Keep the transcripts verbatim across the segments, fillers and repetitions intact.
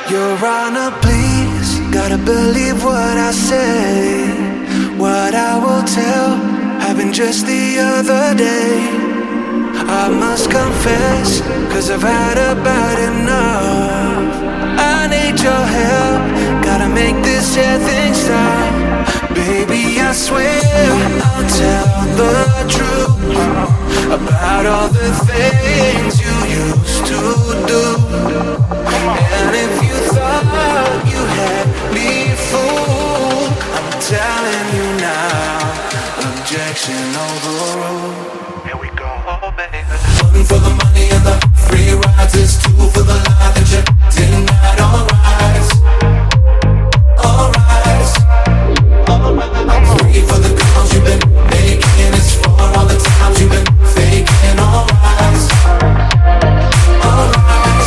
Your Honor, please, gotta believe what I say. What I will tell happened just the other day. I must confess, cause I've had about enough. I need your help, gotta make this here thing stop. Baby, I swear I'll tell the truth about all the things you used to do. And if you thought you had me fooled, I'm telling you now, objection overruled. Here we go, baby. One for the money and the free rides is two for the lie that you denied. All rise, all rise, all rise. Three for the calls you've been making, it's for all the times you've been faking. All rise, all rise.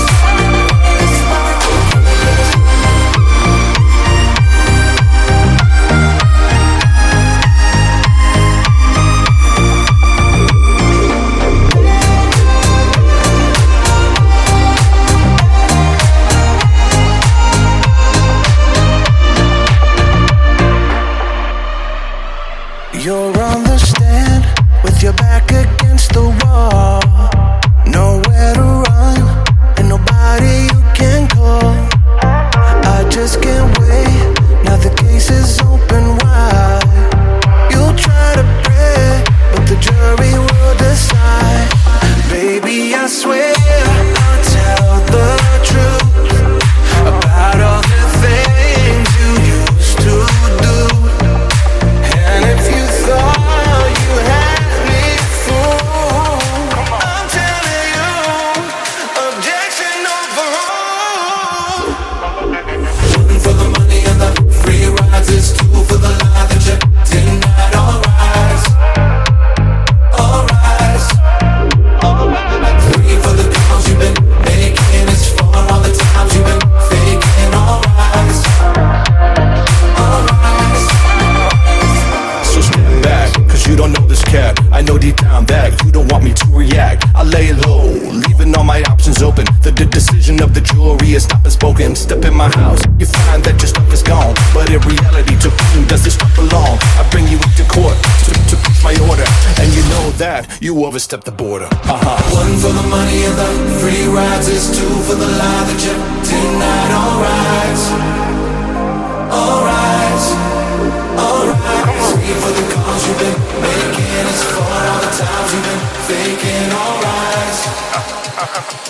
You're on the stand with your back against the wall. Nowhere to run and nobody you can call. I just can't wait, now the case is open wide. You'll try to pray, but the jury will decide. Baby, I swear I'll tell the truth about all the things you used to do. And if you thought you had me fooled, I'm telling you, objection overruled. One for the money and the free rides is two for the lie that you denied. All rise, all rise, all rise. Three for the calls you've been making, it's for all the times you've been faking. All rise, all rise. So step back, cause you don't know this cat. I know deep down that you don't want me to react. I lay low, leaving all my options open. The, the decision of the jury is not bespoken. Step in my house, you find that your stuff is gone. But in reality, to whom does this stuff belong? I bring you into court to, to push my order. And you know that you overstepped the border. Uh-huh. One for the money and the free rides is two for the lie that you denied. All rise, all rise, all rise. Three for the calls you've been making, it's for all the times you've been faking. All rise.